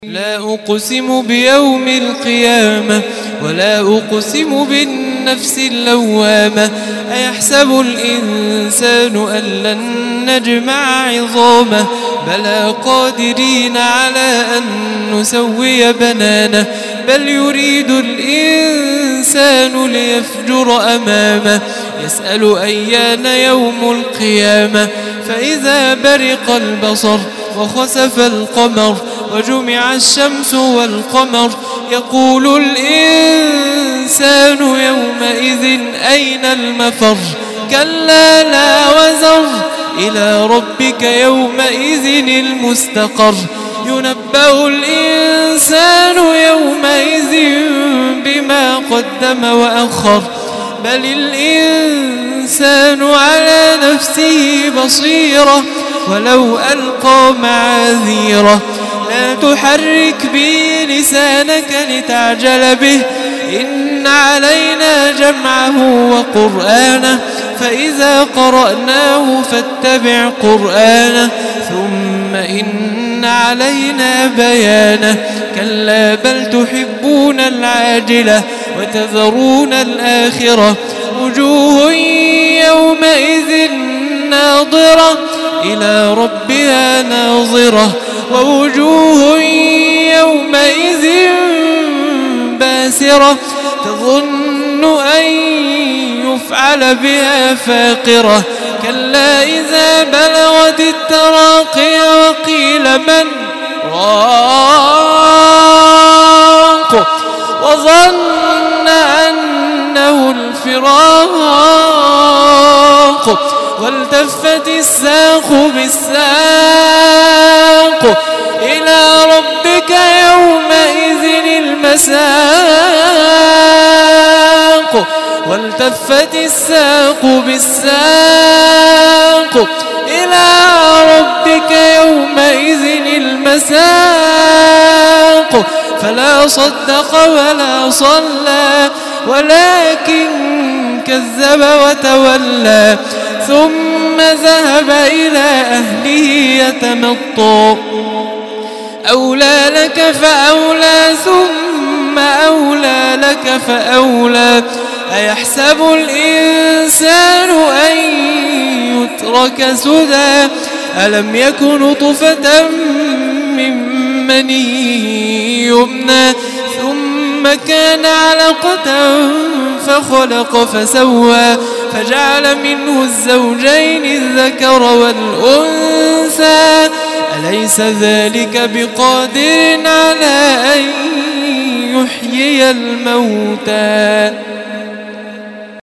لا أقسم بيوم القيامة ولا أقسم بالنفس اللوامة أيحسب الإنسان أن لن نجمع عظامه بلى قادرين على أن نسوي بنانه بل يريد الإنسان ليفجر أمامه يسأل أيان يوم القيامة فإذا برق البصر وخسف القمر وجمع الشمس والقمر يقول الإنسان يومئذ أين المفر كلا لا وزر إلى ربك يومئذ المستقر ينبأ الإنسان يومئذ بما قدم وأخر بل الإنسان على نفسه بصيرة ولو ألقى معاذيره لا تحرك به لسانك لتعجل به إن علينا جمعه وقرآنه فإذا قرأناه فاتبع قرآنه ثم إن علينا بيانه كلا بل تحبون العاجلة وتذرون الآخرة وجوه يومئذ ناظرة إلى ربها ناظرة ووجوه يومئذ باسرة تظن أن يفعل بها فاقرة كلا إذا بلغت التراقي وقيل من راق وظن أنه الفراق والتفت الساق بالساق إلى ربك يومئذ المساق والتفت الساق بالساق إلى ربك يومئذ المساق فلا صدق ولا صلى ولكن كذب وتولى ثم ذهب إلى أهله يتمطى أولى لك فأولى ثم أولى لك فأولى أيحسب الإنسان أن يترك سدى ألم يك نطفة من مني يمنى ثم كان علقة فخلق فسوى فجعل منه الزوجين الذكر والأنثى أليس ذلك بقادر على أن يحيي الموتى